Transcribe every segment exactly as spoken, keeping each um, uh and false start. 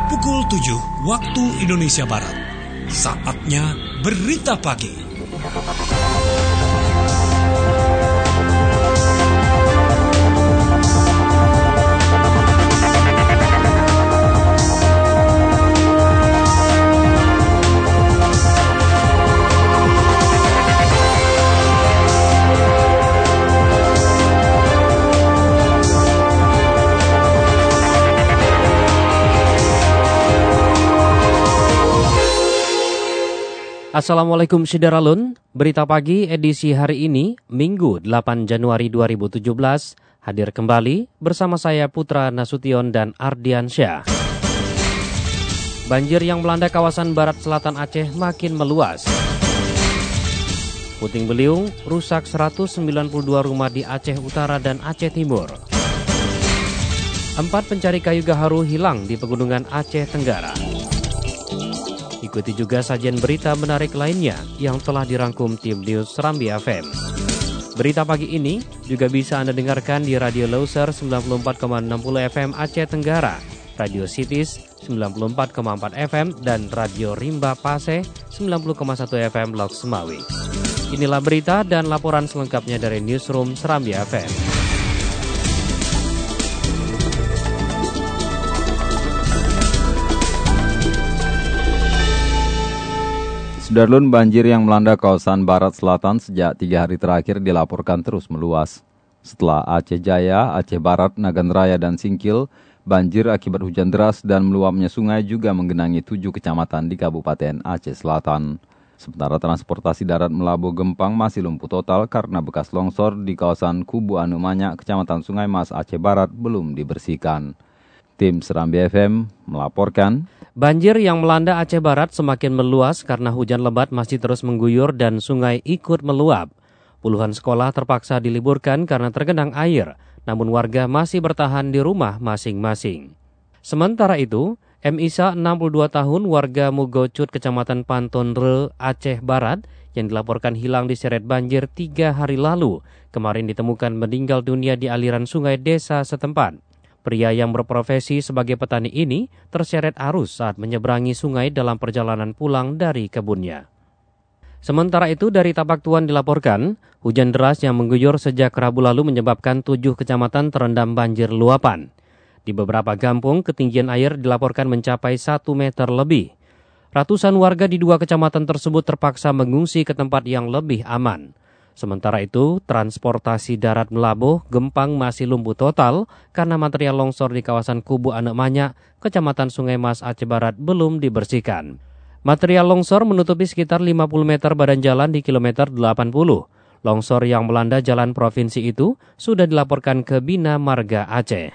pukul tujuh waktu Indonesia Barat. Saatnya Berita Pagi. Assalamualaikum Syederalun, Berita Pagi edisi hari ini, Minggu delapan Januari dua ribu tujuh belas, hadir kembali bersama saya Putra Nasution dan Ardiansyah. Banjir yang melanda kawasan barat selatan Aceh makin meluas. Puting beliung rusak seratus sembilan puluh dua rumah di Aceh Utara dan Aceh Timur. Empat pencari kayu gaharu hilang di pegunungan Aceh Tenggara. Ikuti juga sajian berita menarik lainnya yang telah dirangkum tim News Serambi F M. Berita pagi ini juga bisa Anda dengarkan di Radio Loser sembilan puluh empat koma enam puluh F M Aceh Tenggara, Radio Cities sembilan puluh empat koma empat F M, dan Radio Rimba Pase sembilan puluh koma satu F M Lok Semawi. Inilah berita dan laporan selengkapnya dari Newsroom Serambi F M. Sudarlun, banjir yang melanda kawasan barat selatan sejak tiga hari terakhir dilaporkan terus meluas. Setelah Aceh Jaya, Aceh Barat, Nagan Raya, dan Singkil, banjir akibat hujan deras dan meluapnya sungai juga menggenangi tujuh kecamatan di Kabupaten Aceh Selatan. Sementara transportasi darat Melabuh Gempang masih lumpuh total karena bekas longsor di kawasan Kubu Anu Manyak, Kecamatan Sungai Mas, Aceh Barat belum dibersihkan. Tim Serambi F M melaporkan, banjir yang melanda Aceh Barat semakin meluas karena hujan lebat masih terus mengguyur dan sungai ikut meluap. Puluhan sekolah terpaksa diliburkan karena tergenang air, namun warga masih bertahan di rumah masing-masing. Sementara itu, M Isa enam puluh dua tahun warga Mugocut Kecamatan Pantonre, Aceh Barat yang dilaporkan hilang diseret banjir tiga hari lalu, kemarin ditemukan meninggal dunia di aliran sungai desa setempat. Pria yang berprofesi sebagai petani ini terseret arus saat menyeberangi sungai dalam perjalanan pulang dari kebunnya. Sementara itu dari Tapak Tuan dilaporkan, hujan deras yang mengguyur sejak Rabu lalu menyebabkan tujuh kecamatan terendam banjir luapan. Di beberapa kampung, ketinggian air dilaporkan mencapai satu meter lebih. Ratusan warga di dua kecamatan tersebut terpaksa mengungsi ke tempat yang lebih aman. Sementara itu, transportasi darat Melabuh Gempang masih lumpuh total karena material longsor di kawasan Kubu Anu Manyak, Kecamatan Sungai Mas, Aceh Barat belum dibersihkan. Material longsor menutupi sekitar lima puluh meter badan jalan di kilometer delapan puluh. Longsor yang melanda jalan provinsi itu sudah dilaporkan ke Bina Marga Aceh.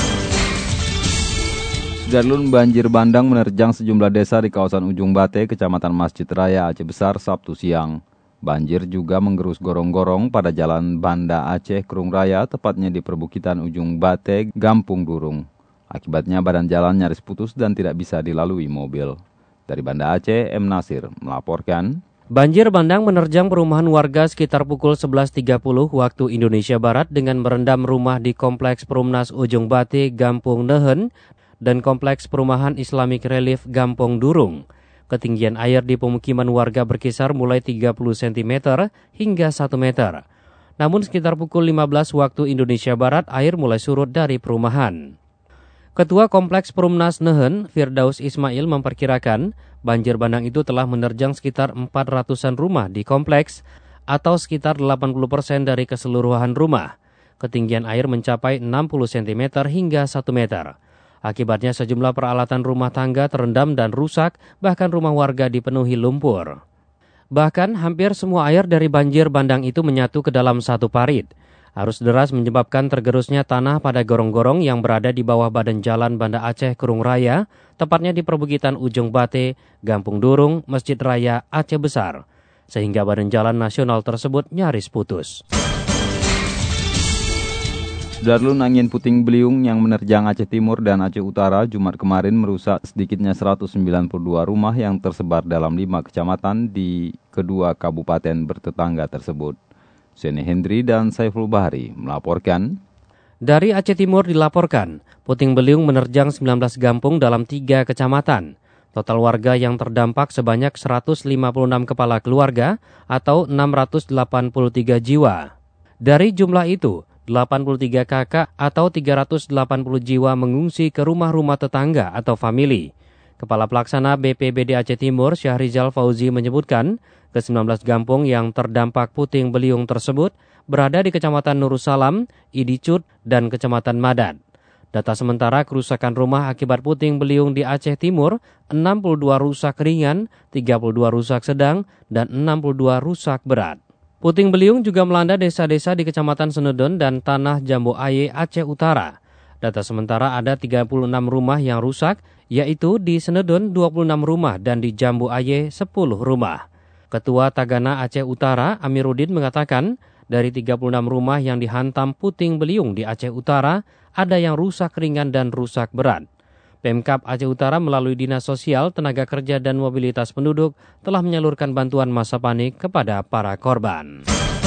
Sudarlun, banjir bandang menerjang sejumlah desa di kawasan Ujung Bate, Kecamatan Masjid Raya, Aceh Besar, Sabtu siang. Banjir juga menggerus gorong-gorong pada jalan Banda Aceh Kerung Raya, tepatnya di perbukitan Ujung Bate, Gampung Durung. Akibatnya badan jalan nyaris putus dan tidak bisa dilalui mobil. Dari Banda Aceh, M. Nasir melaporkan, banjir bandang menerjang perumahan warga sekitar pukul sebelas tiga puluh waktu Indonesia Barat dengan merendam rumah di Kompleks Perumnas Ujung Bate, Gampung Nehen, dan Kompleks Perumahan Islamic Relief Gampung Durung. Ketinggian air di pemukiman warga berkisar mulai tiga puluh sentimeter hingga satu meter. Namun sekitar pukul lima belas waktu Indonesia Barat, air mulai surut dari perumahan. Ketua Kompleks Perumnas Nehen, Firdaus Ismail, memperkirakan banjir bandang itu telah menerjang sekitar empat ratusan rumah di kompleks atau sekitar delapan puluh persen dari keseluruhan rumah. Ketinggian air mencapai enam puluh sentimeter hingga satu meter. Akibatnya sejumlah peralatan rumah tangga terendam dan rusak, bahkan rumah warga dipenuhi lumpur. Bahkan hampir semua air dari banjir bandang itu menyatu ke dalam satu parit. Arus deras menyebabkan tergerusnya tanah pada gorong-gorong yang berada di bawah badan jalan Banda Aceh Kerung Raya, tepatnya di perbukitan Ujung Bate, Gampung Durung, Masjid Raya, Aceh Besar, sehingga badan jalan nasional tersebut nyaris putus. Sudarlun, angin puting beliung yang menerjang Aceh Timur dan Aceh Utara Jumat kemarin merusak sedikitnya seratus sembilan puluh dua rumah yang tersebar dalam lima kecamatan di kedua kabupaten bertetangga tersebut. Sene Hendri dan Saiful Bahri melaporkan, Dari Aceh Timur dilaporkan, puting beliung menerjang sembilan belas kampung dalam tiga kecamatan. Total warga yang terdampak sebanyak seratus lima puluh enam kepala keluarga atau enam ratus delapan puluh tiga jiwa. Dari jumlah itu, delapan puluh tiga kakak atau tiga ratus delapan puluh jiwa mengungsi ke rumah-rumah tetangga atau famili. Kepala Pelaksana B P B D Aceh Timur, Syahrizal Fauzi menyebutkan, ke sembilan belas kampung yang terdampak puting beliung tersebut berada di Kecamatan Nurussalam, Idicut, dan Kecamatan Madad. Data sementara kerusakan rumah akibat puting beliung di Aceh Timur, enam puluh dua rusak ringan, tiga puluh dua rusak sedang, dan enam puluh dua rusak berat. Puting beliung juga melanda desa-desa di Kecamatan Senedon dan Tanah Jambu Aye, Aceh Utara. Data sementara ada tiga puluh enam rumah yang rusak, yaitu di Senedon dua puluh enam rumah dan di Jambu Aye sepuluh rumah. Ketua Tagana Aceh Utara, Amiruddin, mengatakan, dari tiga puluh enam rumah yang dihantam puting beliung di Aceh Utara, ada yang rusak ringan dan rusak berat. Pemkab Aceh Utara melalui Dinas Sosial, Tenaga Kerja dan Mobilitas Penduduk telah menyalurkan bantuan masa panik kepada para korban.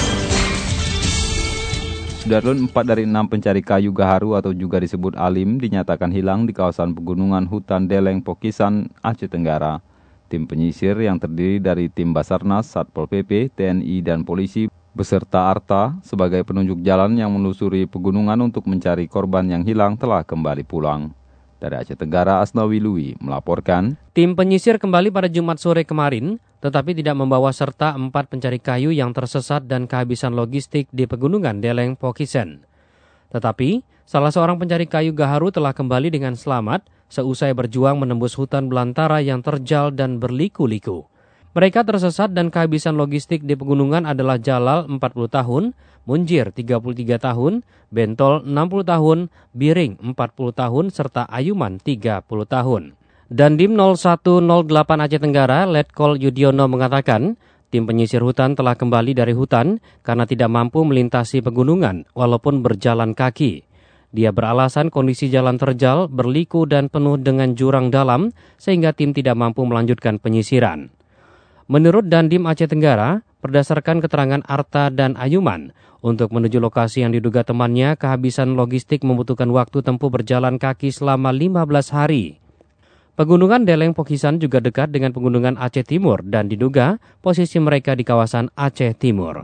Sudarlun, empat dari enam pencari kayu gaharu atau juga disebut alim dinyatakan hilang di kawasan pegunungan hutan Deleng Pokisan, Aceh Tenggara. Tim penyisir yang terdiri dari tim Basarnas, Satpol P P, T N I, dan polisi beserta ARTA sebagai penunjuk jalan yang menelusuri pegunungan untuk mencari korban yang hilang telah kembali pulang. Dari Aceh Tenggara, Asnawi Lui melaporkan, tim penyisir kembali pada Jumat sore kemarin, tetapi tidak membawa serta empat pencari kayu yang tersesat dan kehabisan logistik di pegunungan Deleng Pokisen. Tetapi, salah seorang pencari kayu gaharu telah kembali dengan selamat seusai berjuang menembus hutan belantara yang terjal dan berliku-liku. Mereka tersesat dan kehabisan logistik di pegunungan adalah Jalal empat puluh tahun, Munjir tiga puluh tiga tahun, Bentol enam puluh tahun, Biring empat puluh tahun, serta Ayuman tiga puluh tahun. Dandim nol satu nol delapan Aceh Tenggara, Letkol Yudiono mengatakan, tim penyisir hutan telah kembali dari hutan karena tidak mampu melintasi pegunungan walaupun berjalan kaki. Dia beralasan kondisi jalan terjal, berliku dan penuh dengan jurang dalam sehingga tim tidak mampu melanjutkan penyisiran. Menurut Dandim Aceh Tenggara, berdasarkan keterangan Arta dan Ayuman, untuk menuju lokasi yang diduga temannya, kehabisan logistik membutuhkan waktu tempuh berjalan kaki selama lima belas hari. Pegunungan Deleng Pokisan juga dekat dengan pegunungan Aceh Timur dan diduga posisi mereka di kawasan Aceh Timur.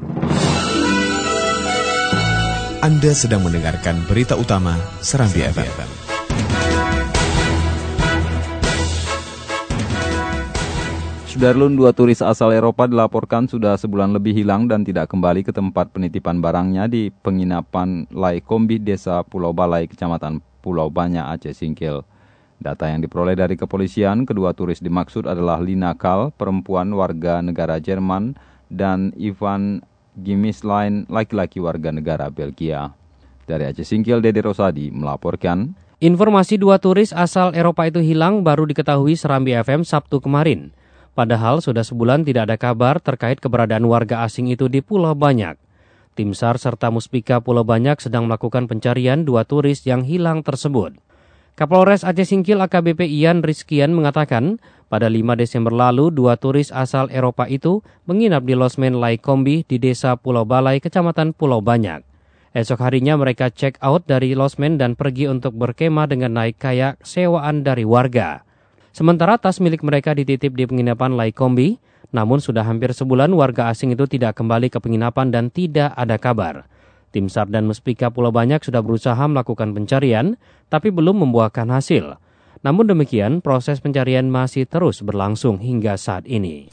Anda sedang mendengarkan berita utama Serambi F M. Sudarlun, dua turis asal Eropa dilaporkan sudah sebulan lebih hilang dan tidak kembali ke tempat penitipan barangnya di penginapan Lai Kombi, Desa Pulau Balai, Kecamatan Pulau Banyak, Aceh Singkil. Data yang diperoleh dari kepolisian, kedua turis dimaksud adalah Lina Kal, perempuan warga negara Jerman, dan Ivan Gimislein, laki-laki warga negara Belgia. Dari Aceh Singkil, Dede Rosadi melaporkan. Informasi dua turis asal Eropa itu hilang baru diketahui Serambi F M Sabtu kemarin. Padahal sudah sebulan tidak ada kabar terkait keberadaan warga asing itu di Pulau Banyak. Tim SAR serta Muspika Pulau Banyak sedang melakukan pencarian dua turis yang hilang tersebut. Kapolres Aceh Singkil A K B P Ian Rizkian mengatakan, pada lima Desember lalu dua turis asal Eropa itu menginap di losmen Lai Kombi di Desa Pulau Balai, Kecamatan Pulau Banyak. Esok harinya mereka check out dari losmen dan pergi untuk berkemah dengan naik kayak sewaan dari warga. Sementara tas milik mereka dititip di penginapan Lai Kombi, namun sudah hampir sebulan warga asing itu tidak kembali ke penginapan dan tidak ada kabar. Tim SAR dan Muspika Pulau Banyak sudah berusaha melakukan pencarian, tapi belum membuahkan hasil. Namun demikian, proses pencarian masih terus berlangsung hingga saat ini.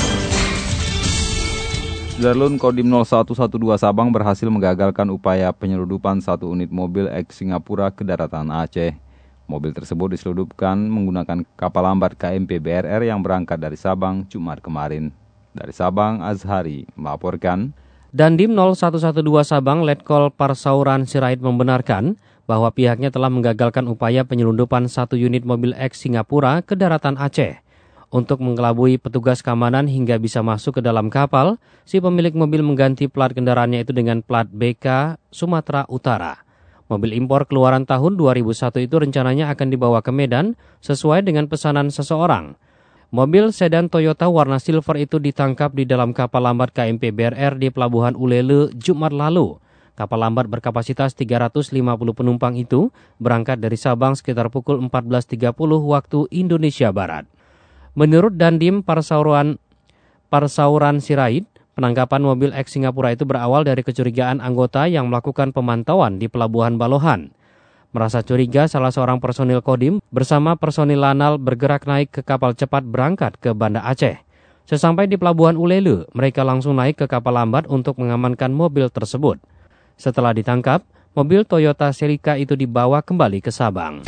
Sudarlun, Kodim nol satu satu dua Sabang berhasil menggagalkan upaya penyeludupan satu unit mobil eks Singapura ke daratan Aceh. Mobil tersebut diseludupkan menggunakan kapal lambat K M P B R R yang berangkat dari Sabang Jumat kemarin. Dari Sabang, Azhari melaporkan. Dandim nol satu satu dua Sabang, Letkol Parsauran Sirait membenarkan bahwa pihaknya telah menggagalkan upaya penyelundupan satu unit mobil eks Singapura ke daratan Aceh. Untuk mengelabui petugas keamanan hingga bisa masuk ke dalam kapal, si pemilik mobil mengganti plat kendaraannya itu dengan plat B K Sumatera Utara. Mobil impor keluaran tahun dua ribu satu itu rencananya akan dibawa ke Medan sesuai dengan pesanan seseorang. Mobil sedan Toyota warna silver itu ditangkap di dalam kapal lambat K M P B R R di Pelabuhan Ulele Jumat lalu. Kapal lambat berkapasitas tiga ratus lima puluh penumpang itu berangkat dari Sabang sekitar pukul empat belas tiga puluh waktu Indonesia Barat. Menurut Dandim Parsauran, Parsauran Sirait, penangkapan mobil eks Singapura itu berawal dari kecurigaan anggota yang melakukan pemantauan di Pelabuhan Balohan. Merasa curiga, salah seorang personil Kodim bersama personil Lanal bergerak naik ke kapal cepat berangkat ke Banda Aceh. Sesampai di Pelabuhan Ulele, mereka langsung naik ke kapal lambat untuk mengamankan mobil tersebut. Setelah ditangkap, mobil Toyota Celica itu dibawa kembali ke Sabang.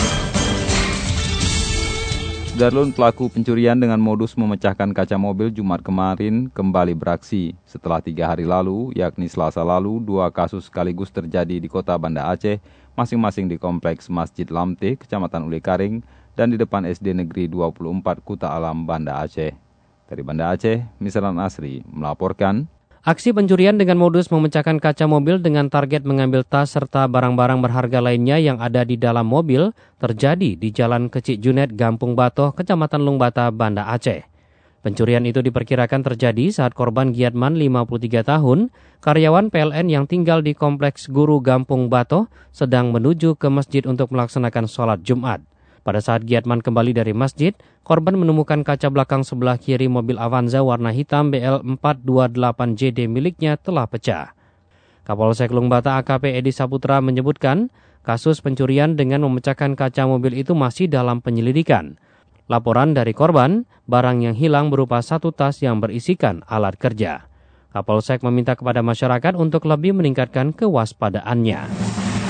Darlun, pelaku pencurian dengan modus memecahkan kaca mobil Jumat kemarin kembali beraksi. Setelah tiga hari lalu, yakni Selasa lalu, dua kasus sekaligus terjadi di kota Banda Aceh, masing-masing di Kompleks Masjid Lamte, Kecamatan Ulekaring, dan di depan S D Negeri dua puluh empat Kuta Alam, Banda Aceh. Dari Banda Aceh, Misran Asri melaporkan. Aksi pencurian dengan modus memecahkan kaca mobil dengan target mengambil tas serta barang-barang berharga lainnya yang ada di dalam mobil terjadi di Jalan Kecik Junet, Gampung Batoh, Kecamatan Lungbata, Banda Aceh. Pencurian itu diperkirakan terjadi saat korban Giatman lima puluh tiga tahun, karyawan P L N yang tinggal di Kompleks Guru Gampung Batoh, sedang menuju ke masjid untuk melaksanakan sholat Jumat. Pada saat Giatman kembali dari masjid, korban menemukan kaca belakang sebelah kiri mobil Avanza warna hitam B L empat dua delapan J D miliknya telah pecah. Kapolsek Lungbata A K P Edi Saputra menyebutkan, kasus pencurian dengan memecahkan kaca mobil itu masih dalam penyelidikan. Laporan dari korban, barang yang hilang berupa satu tas yang berisikan alat kerja. Kapolsek meminta kepada masyarakat untuk lebih meningkatkan kewaspadaannya.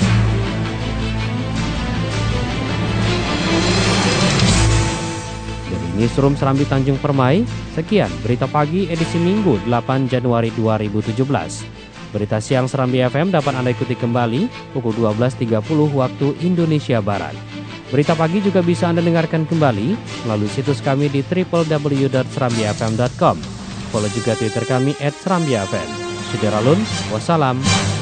Newsroom Serambi Tanjung Permai, sekian berita pagi edisi Minggu delapan Januari dua ribu tujuh belas. Berita siang Serambi F M dapat Anda ikuti kembali pukul dua belas tiga puluh waktu Indonesia Barat. Berita pagi juga bisa Anda dengarkan kembali melalui situs kami di w w w dot serambi f m dot com. Follow juga Twitter kami at serambi f m. Sudaralun, wassalam.